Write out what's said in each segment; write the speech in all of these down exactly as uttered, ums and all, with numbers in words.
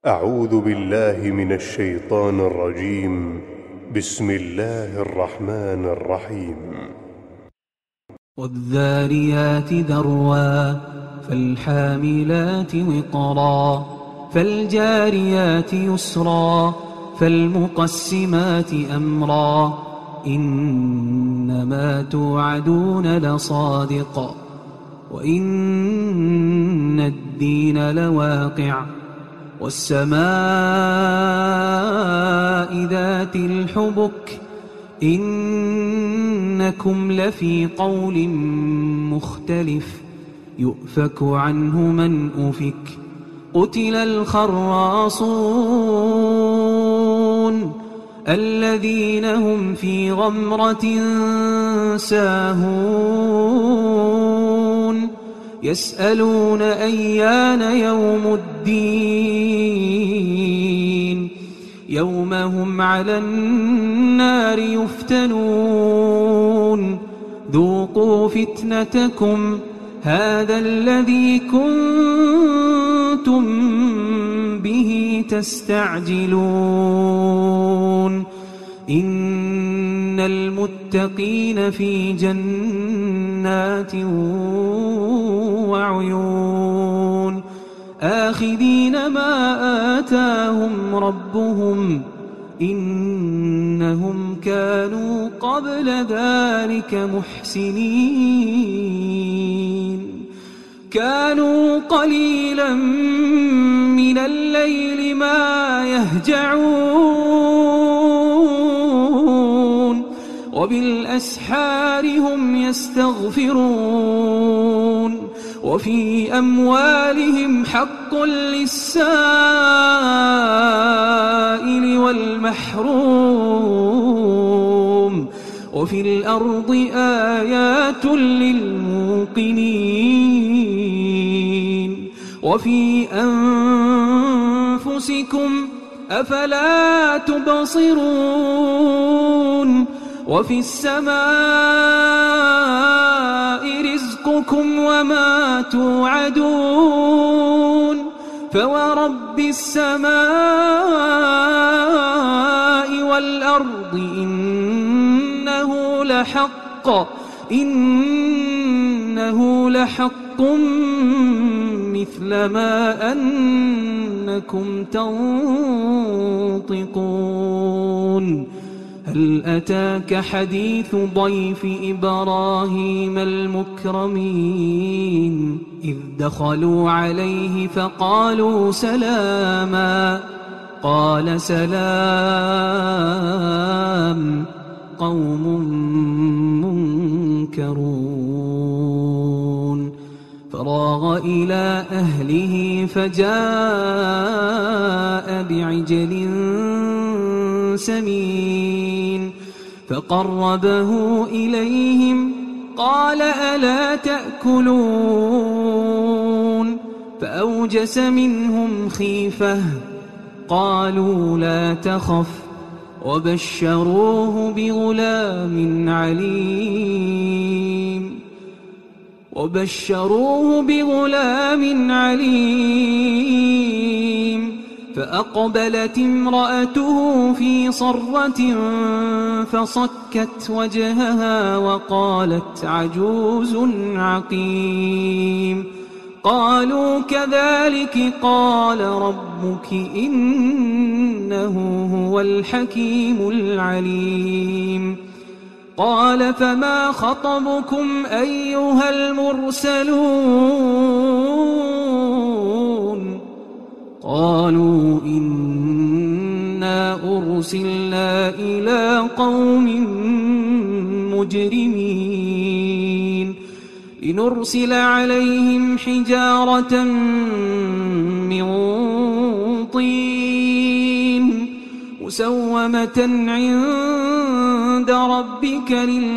أعوذ بالله من الشيطان الرجيم. بسم الله الرحمن الرحيم. والذاريات ذروا فالحاملات وقرا فالجاريات يسرا فالمقسمات أمرا إنما توعدون لصادق وإن الدين لواقع والسماء ذات الحبك إنكم لفي قول مختلف يؤفك عنه من أفك قتل الخراصون الذين هم في غمرة ساهون يسألون أيان يوم الدين يوم هم على النار يفتنون ذوقوا فتنتكم هذا الذي كنتم به تستعجلون إن المتقين في جنات وعيون آخذين ما آتاهم ربهم إنهم كانوا قبل ذلك محسنين كانوا قليلا من الليل ما يهجعون وبالأسحار هم يستغفرون وفي أموالهم حق للسائل والمحروم وفي الأرض آيات للموقنين وفي أنفسكم أفلا تبصرون وفي السماء رزقكم وما توعدون فورب السماء والأرض إنه لحق إنه لحق مثل ما أنكم تنطقون هل أتاك حديث ضيف إبراهيم المكرمين إذ دخلوا عليه فقالوا سلاما قال سلام قوم منكرون فراغ إلى أهله فجاء بعجل سمين فقربه إليهم قال ألا تأكلون فأوجس منهم خيفة قالوا لا تخف وبشروه بغلام عليم وبشروه بغلام عليم فأقبلت امرأته في صرة فصكت وجهها وقالت عجوز عقيم قالوا كذلك قال ربك إنه هو الحكيم العليم قال فما خطبكم أيها المرسلون قالوا إنا أرسلنا إلى قوم مجرمين لنرسل عليهم حجارة من طين مسومة عند ربك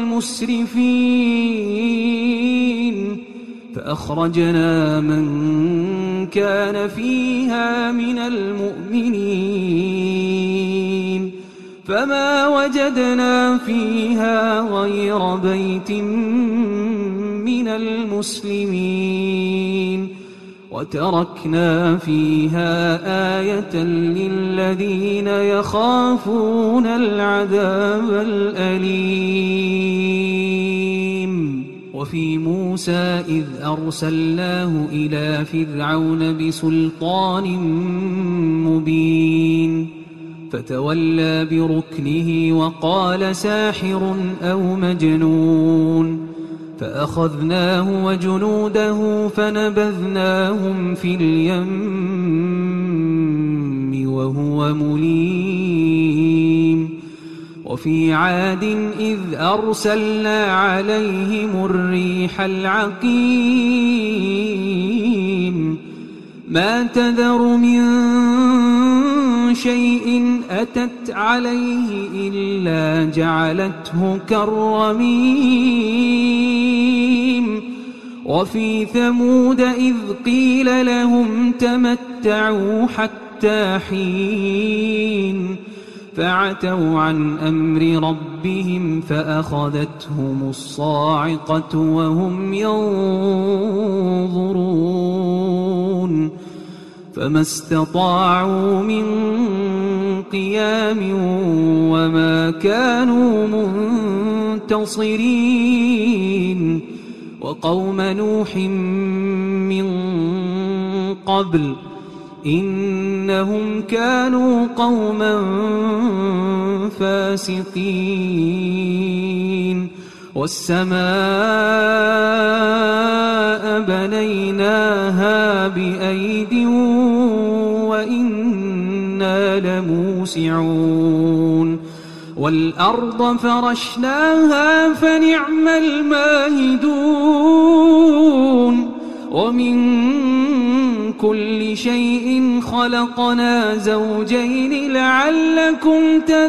للمسرفين فأخرجنا من كان فيها من المؤمنين فما وجدنا فيها غير بيت من المسلمين وتركنا فيها آية للذين يخافون العذاب الأليم. وفي موسى إذ أرسلناه إلى فرعون بسلطان مبين فتولى بركنه وقال ساحر أو مجنون فأخذناه وجنوده فنبذناهم في اليم وهو مليم. وفي عاد إذ أرسلنا عليهم الريح العقيم ما تذر من شيء أتت عليه إلا جعلته كالرميم. وفي ثمود إذ قيل لهم تمتعوا حتى حين فعتوا عن أمر ربهم فأخذتهم الصاعقة وهم ينظرون فما استطاعوا من قيام وما كانوا منتصرين. وقوم نوح من قبل إنهم كانوا قوما فاسقين. والسماء بنيناها بأيد وإنا لموسعون. والأرض فرشناها فنعم الماهدون. ومن كل شيء خلقنا زوجين لعلكم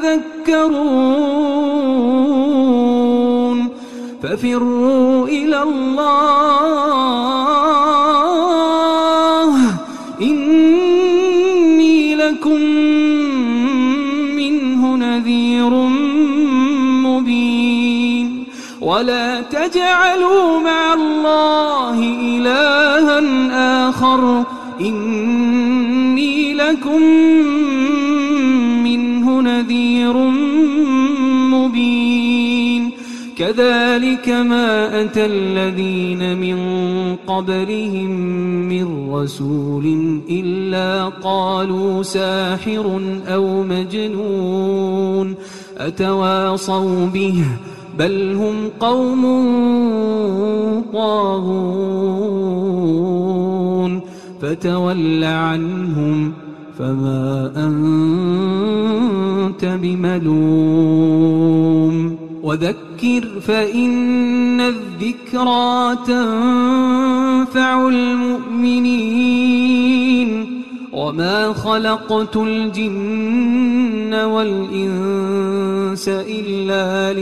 تذكرون. ففروا إلى الله إني لكم منه نذير مبين. ولا تجعلوا مع الله إلها آخر إني لكم منه نذير مبين. كذلك ما أتى الذين من قبلهم من رسول إلا قالوا ساحر أو مجنون أتواصوا به بل هم قوم طاغون. فتول عنهم فما أنت بملوم. وذكر فإن الذكرى تنفع المؤمنين. وما خلقت الجن والإنس إلا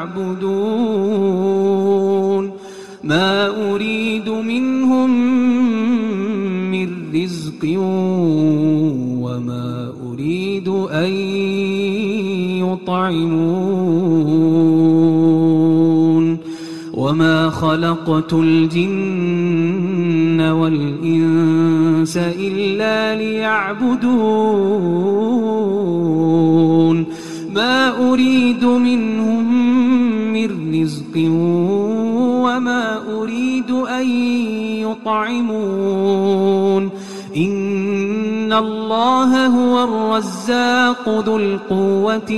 ليعبدون. ما أريد منهم من رزق وما أريد أن يطعمون. وما خلقت الجن والإنس إلا ليعبدون. ما أريد منهم من رزق وما أريد أن يطعمون. إن الله هو الرزاق ذو القوة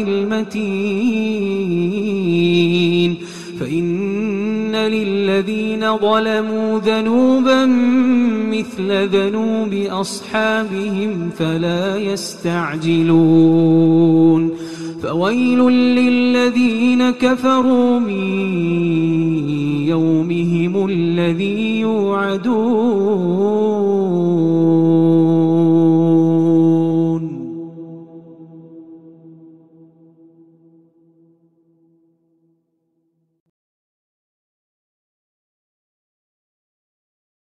المتين. فإن للذين ظلموا ذنوبا مثل ذنوب أصحابهم فلا يستعجلون. فويل للذين كفروا من يومهم الذي يوعدون.